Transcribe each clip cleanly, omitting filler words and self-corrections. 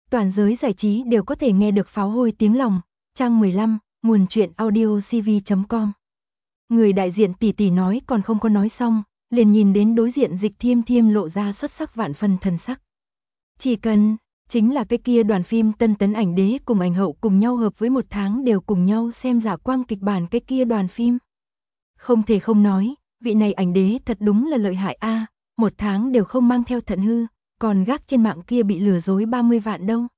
Toàn giới giải trí đều có thể nghe được pháo hôi tiếng lòng. Trang 15, nguồn truyện audiocv.com. Người đại diện tỷ tỷ nói còn không có nói xong, liền nhìn đến đối diện Dịch Thiêm Thiêm lộ ra xuất sắc vạn phần thần sắc. Chỉ cần, chính là cái kia đoàn phim Tân Tấn Ảnh Đế cùng ảnh hậu cùng nhau hợp với 1 tháng đều cùng nhau xem Giả Quang kịch bản cái kia đoàn phim. Không thể không nói, vị này ảnh đế thật đúng là lợi hại a, 1 tháng đều không mang theo thận hư, còn gác trên mạng kia bị lừa dối 30 vạn đâu.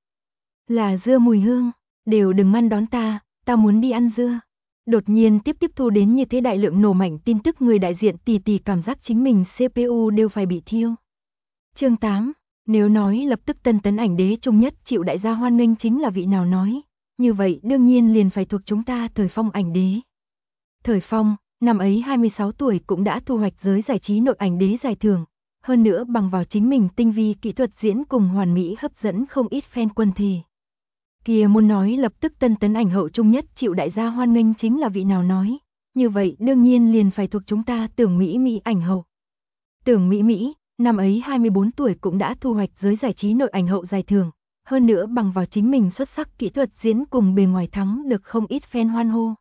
Là dưa mùi hương, đều đừng ngăn đón ta muốn đi ăn dưa. Đột nhiên tiếp thu đến như thế đại lượng nổ mảnh tin tức, người đại diện tỷ tỷ cảm giác chính mình CPU đều phải bị thiêu. Chương 8, nếu nói lập tức Tân Tấn Ảnh Đế trung nhất chịu đại gia hoan nghênh chính là vị nào nói, như vậy đương nhiên liền phải thuộc chúng ta Thời Phong ảnh đế. Thời Phong, năm ấy 26 tuổi cũng đã thu hoạch giới giải trí nội ảnh đế giải thưởng, hơn nữa bằng vào chính mình tinh vi kỹ thuật diễn cùng hoàn mỹ hấp dẫn không ít fan quân thể. Kia muốn nói lập tức Tân Tấn Ảnh hậu trung nhất chịu đại gia hoan nghênh chính là vị nào nói, như vậy đương nhiên liền phải thuộc chúng ta Tưởng Mỹ Mỹ ảnh hậu. Tưởng Mỹ Mỹ, năm ấy 24 tuổi cũng đã thu hoạch giới giải trí nội ảnh hậu giải thưởng, hơn nữa bằng vào chính mình xuất sắc kỹ thuật diễn cùng bề ngoài thắng được không ít fan hoan hô.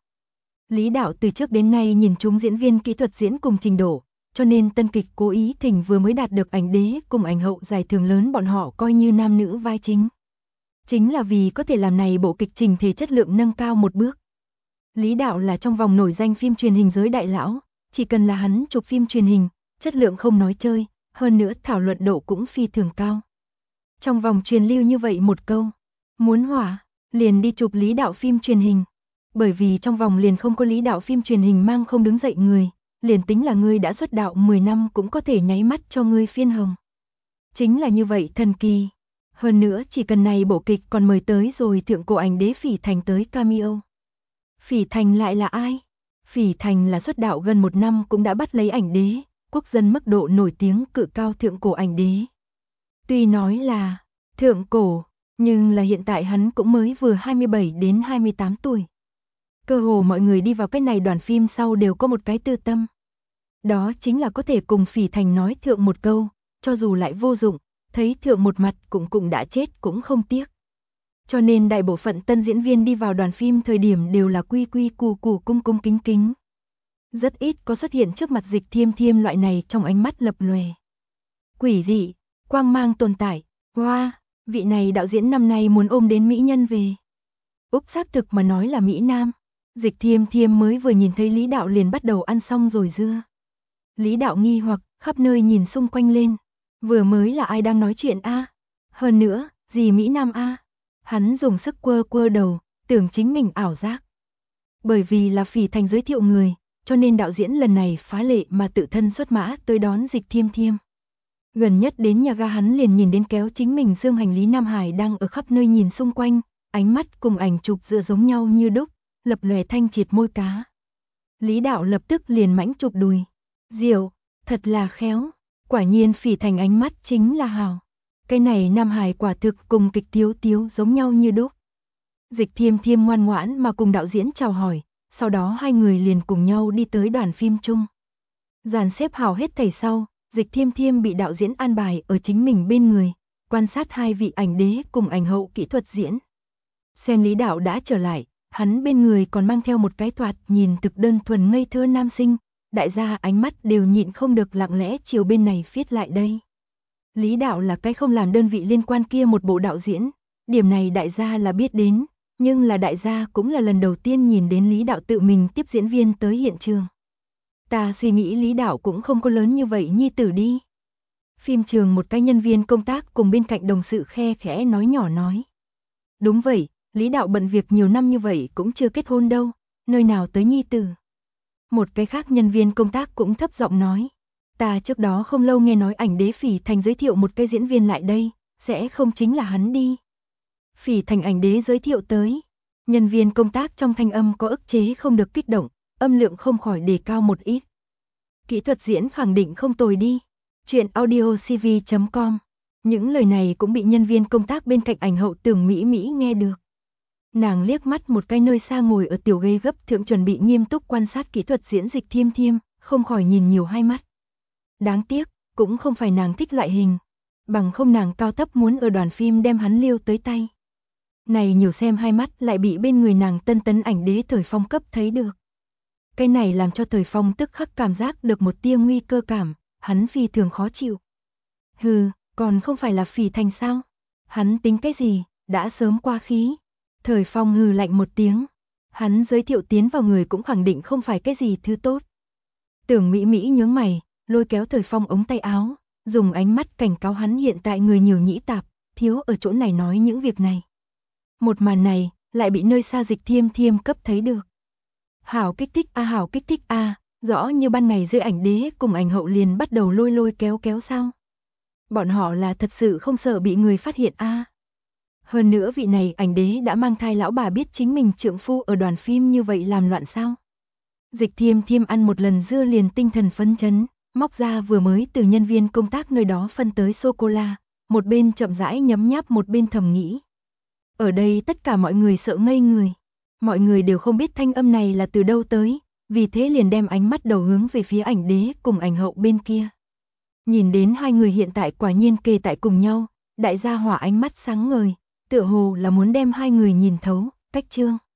Lý đạo từ trước đến nay nhìn chúng diễn viên kỹ thuật diễn cùng trình độ, cho nên tân kịch Cố Ý Thỉnh vừa mới đạt được ảnh đế cùng ảnh hậu giải thưởng lớn bọn họ coi như nam nữ vai chính. Chính là vì có thể làm này bộ kịch trình thể chất lượng nâng cao một bước. Lý đạo là trong vòng nổi danh phim truyền hình giới đại lão, chỉ cần là hắn chụp phim truyền hình, chất lượng không nói chơi, hơn nữa thảo luận độ cũng phi thường cao. Trong vòng truyền lưu như vậy một câu, muốn hỏa, liền đi chụp Lý đạo phim truyền hình. Bởi vì trong vòng liền không có Lý đạo phim truyền hình mang không đứng dậy người, liền tính là ngươi đã xuất đạo 10 năm cũng có thể nháy mắt cho ngươi phiên hồng. Chính là như vậy thần kỳ. Hơn nữa chỉ cần này bộ kịch còn mời tới rồi thượng cổ ảnh đế Phỉ Thành tới cameo. Phỉ Thành lại là ai? Phỉ Thành là xuất đạo gần 1 năm cũng đã bắt lấy ảnh đế, quốc dân mức độ nổi tiếng cự cao thượng cổ ảnh đế. Tuy nói là thượng cổ, nhưng là hiện tại hắn cũng mới vừa 27 đến 28 tuổi. Cơ hồ mọi người đi vào cái này đoàn phim sau đều có một cái tư tâm. Đó chính là có thể cùng Phỉ Thành nói thượng một câu, cho dù lại vô dụng, thấy thượng một mặt cũng đã chết cũng không tiếc. Cho nên đại bộ phận tân diễn viên đi vào đoàn phim thời điểm đều là quy củ cung kính. Rất ít có xuất hiện trước mặt Dịch Thiêm Thiêm loại này trong ánh mắt lập lòe. Quỷ dị, quang mang tồn tại, wow, vị này đạo diễn năm nay muốn ôm đến mỹ nhân về. Úc xác thực mà nói là Mỹ Nam. Dịch Thiêm Thiêm mới vừa nhìn thấy Lý đạo liền bắt đầu ăn xong rồi dưa. Lý đạo nghi hoặc, khắp nơi nhìn xung quanh lên. Vừa mới là ai đang nói chuyện a? Hơn nữa, gì Mỹ Nam a? Hắn dùng sức quơ đầu, tưởng chính mình ảo giác. Bởi vì là Phỉ Thành giới thiệu người, cho nên đạo diễn lần này phá lệ mà tự thân xuất mã tới đón Dịch Thiêm Thiêm. Gần nhất đến nhà ga hắn liền nhìn đến kéo chính mình dương hành Lý Nam Hải đang ở khắp nơi nhìn xung quanh, ánh mắt cùng ảnh chụp dựa giống nhau như đúc, lập lòe thanh triệt môi cá. Lý đạo lập tức liền mãnh chụp đùi. Diệu, thật là khéo, quả nhiên Phỉ Thành ánh mắt chính là hào. Cái này Nam Hải quả thực cùng kịch tiếu giống nhau như đúc. Dịch Thiêm Thiêm ngoan ngoãn mà cùng đạo diễn chào hỏi, sau đó hai người liền cùng nhau đi tới đoàn phim chung. Dàn xếp hào hết thảy sau, Dịch Thiêm Thiêm bị đạo diễn an bài ở chính mình bên người, quan sát hai vị ảnh đế cùng ảnh hậu kỹ thuật diễn. Xem Lý đạo đã trở lại, hắn bên người còn mang theo một cái thoạt nhìn thực đơn thuần ngây thơ nam sinh, đại gia ánh mắt đều nhịn không được lặng lẽ chiều bên này phiết lại đây. Lý đạo là cái không làm đơn vị liên quan kia một bộ đạo diễn, điểm này đại gia là biết đến, nhưng là đại gia cũng là lần đầu tiên nhìn đến Lý đạo tự mình tiếp diễn viên tới hiện trường. Ta suy nghĩ Lý đạo cũng không có lớn như vậy nhi tử đi. Phim trường một cái nhân viên công tác cùng bên cạnh đồng sự khe khẽ nói nhỏ nói. Đúng vậy, Lý đạo bận việc nhiều năm như vậy cũng chưa kết hôn đâu, nơi nào tới nhi tử. Một cái khác nhân viên công tác cũng thấp giọng nói. Ta trước đó không lâu nghe nói ảnh đế Phỉ Thành giới thiệu một cái diễn viên lại đây, sẽ không chính là hắn đi. Phỉ Thành ảnh đế giới thiệu tới. Nhân viên công tác trong thanh âm có ức chế không được kích động, âm lượng không khỏi đề cao một ít. Kỹ thuật diễn khẳng định không tồi đi. Chuyện audiocv.com. Những lời này cũng bị nhân viên công tác bên cạnh ảnh hậu Tưởng Mỹ Mỹ nghe được. Nàng liếc mắt một cái nơi xa ngồi ở tiểu ghế gấp thượng chuẩn bị nghiêm túc quan sát kỹ thuật diễn Dịch Thiêm Thiêm, không khỏi nhìn nhiều hai mắt. Đáng tiếc, cũng không phải nàng thích loại hình. bằng không nàng cao tấp muốn ở đoàn phim đem hắn liêu tới tay. Này nhiều xem hai mắt lại bị bên người nàng tân tấn ảnh đế Thời Phong cấp thấy được. Cái này làm cho Thời Phong tức khắc cảm giác được một tia nguy cơ cảm, hắn phi thường khó chịu. Hừ, còn không phải là Phỉ Thành sao? Hắn tính cái gì, đã sớm qua khí. Thời Phong hừ lạnh một tiếng. Hắn giới thiệu tiến vào người cũng khẳng định không phải cái gì thứ tốt. Tưởng Mỹ Mỹ nhướng mày, lôi kéo Thời Phong ống tay áo, dùng ánh mắt cảnh cáo hắn hiện tại người nhiều nhĩ tạp, thiếu ở chỗ này nói những việc này. Một màn này, lại bị nơi xa Dịch Thiêm Thiêm cấp thấy được. Hảo kích thích a, hảo kích thích a, rõ như ban ngày giữa ảnh đế cùng ảnh hậu liền bắt đầu lôi lôi kéo kéo sao. Bọn họ là thật sự không sợ bị người phát hiện a. Hơn nữa vị này ảnh đế đã mang thai lão bà biết chính mình trượng phu ở đoàn phim như vậy làm loạn sao. Dịch Thiêm Thiêm ăn một lần dưa liền tinh thần phấn chấn, móc ra vừa mới từ nhân viên công tác nơi đó phân tới sô-cô-la, một bên chậm rãi nhấm nháp một bên thầm nghĩ. Ở đây tất cả mọi người sợ ngây người. Mọi người đều không biết thanh âm này là từ đâu tới, vì thế liền đem ánh mắt đầu hướng về phía ảnh đế cùng ảnh hậu bên kia. Nhìn đến hai người hiện tại quả nhiên kề tại cùng nhau, đại gia hỏa ánh mắt sáng ngời, tựa hồ là muốn đem hai người nhìn thấu, cách chương.